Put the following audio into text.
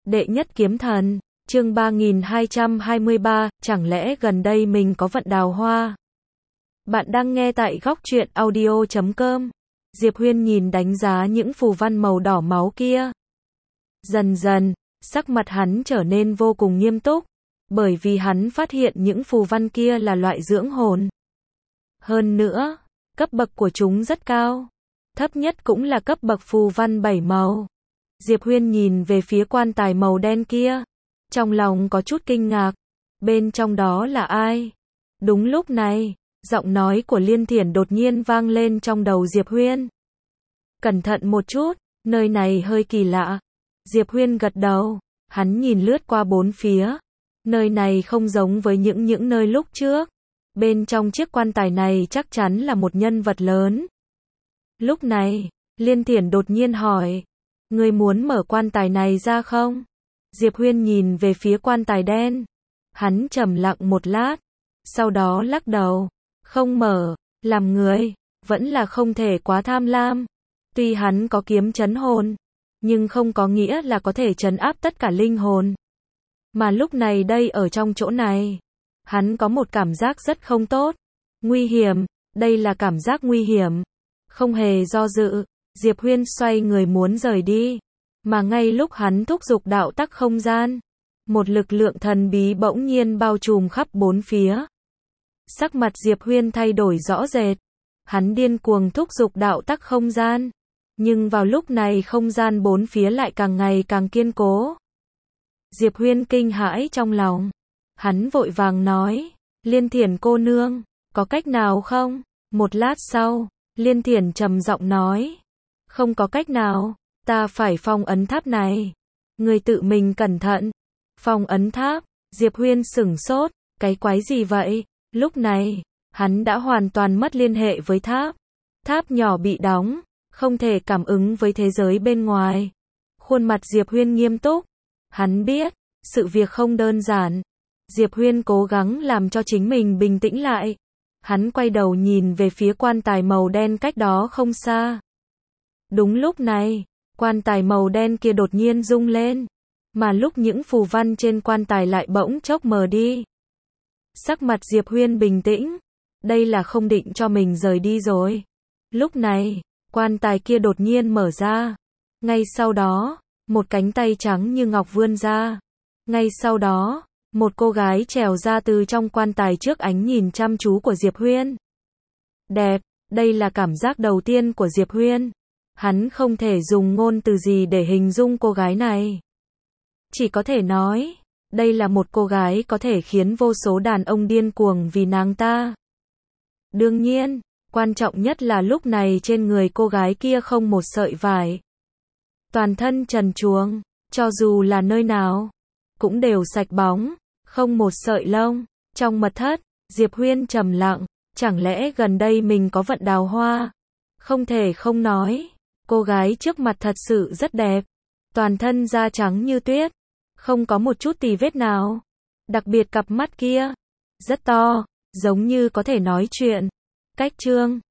Đệ nhất kiếm thần, chương 3223, chẳng lẽ gần đây mình có vận đào hoa? Bạn đang nghe tại góc truyện audio.com. Diệp Huyên nhìn đánh giá những phù văn màu đỏ máu kia. Dần dần, sắc mặt hắn trở nên vô cùng nghiêm túc, bởi vì hắn phát hiện những phù văn kia là loại dưỡng hồn. Hơn nữa, cấp bậc của chúng rất cao, thấp nhất cũng là cấp bậc phù văn 7 màu. Diệp Huyên nhìn về phía quan tài màu đen kia, trong lòng có chút kinh ngạc, bên trong đó là ai? Đúng lúc này, giọng nói của Liên Thiển đột nhiên vang lên trong đầu Diệp Huyên. Cẩn thận một chút, nơi này hơi kỳ lạ. Diệp Huyên gật đầu, hắn nhìn lướt qua bốn phía. Nơi này không giống với những nơi lúc trước. Bên trong chiếc quan tài này chắc chắn là một nhân vật lớn. Lúc này, Liên Thiển đột nhiên hỏi, ngươi muốn mở quan tài này ra không? Diệp Huyên nhìn về phía quan tài đen. Hắn trầm lặng một lát, sau đó lắc đầu, không mở, làm người, vẫn là không thể quá tham lam. Tuy hắn có kiếm trấn hồn, nhưng không có nghĩa là có thể trấn áp tất cả linh hồn. Mà lúc này đây ở trong chỗ này, hắn có một cảm giác rất không tốt, nguy hiểm, đây là cảm giác nguy hiểm. Không hề do dự, Diệp Huyên xoay người muốn rời đi, mà ngay lúc hắn thúc giục đạo tắc không gian, một lực lượng thần bí bỗng nhiên bao trùm khắp bốn phía. Sắc mặt Diệp Huyên thay đổi rõ rệt, hắn điên cuồng thúc giục đạo tắc không gian, nhưng vào lúc này không gian bốn phía lại càng ngày càng kiên cố. Diệp Huyên kinh hãi trong lòng, hắn vội vàng nói, Liên Thiển cô nương, có cách nào không? Một lát sau, Liên Thiển trầm giọng nói, không có cách nào, ta phải phong ấn tháp này. Người tự mình cẩn thận. Phong ấn tháp, Diệp Huyên sửng sốt, cái quái gì vậy? Lúc này, hắn đã hoàn toàn mất liên hệ với tháp. Tháp nhỏ bị đóng, không thể cảm ứng với thế giới bên ngoài. Khuôn mặt Diệp Huyên nghiêm túc. Hắn biết, sự việc không đơn giản. Diệp Huyên cố gắng làm cho chính mình bình tĩnh lại. Hắn quay đầu nhìn về phía quan tài màu đen cách đó không xa. Đúng lúc này, quan tài màu đen kia đột nhiên rung lên, mà lúc những phù văn trên quan tài lại bỗng chốc mờ đi. Sắc mặt Diệp Huyên bình tĩnh, đây là không định cho mình rời đi rồi. Lúc này, quan tài kia đột nhiên mở ra. Ngay sau đó, một cánh tay trắng như ngọc vươn ra. Ngay sau đó, một cô gái trèo ra từ trong quan tài trước ánh nhìn chăm chú của Diệp Huyên. Đẹp, đây là cảm giác đầu tiên của Diệp Huyên. Hắn không thể dùng ngôn từ gì để hình dung cô gái này. Chỉ có thể nói, đây là một cô gái có thể khiến vô số đàn ông điên cuồng vì nàng ta. Đương nhiên, quan trọng nhất là lúc này trên người cô gái kia không một sợi vải. Toàn thân trần truồng, cho dù là nơi nào, cũng đều sạch bóng, không một sợi lông. Trong mật thất, Diệp Huyên trầm lặng, chẳng lẽ gần đây mình có vận đào hoa? Không thể không nói, cô gái trước mặt thật sự rất đẹp. Toàn thân da trắng như tuyết, không có một chút tì vết nào. Đặc biệt cặp mắt kia, rất to, giống như có thể nói chuyện. Cách chương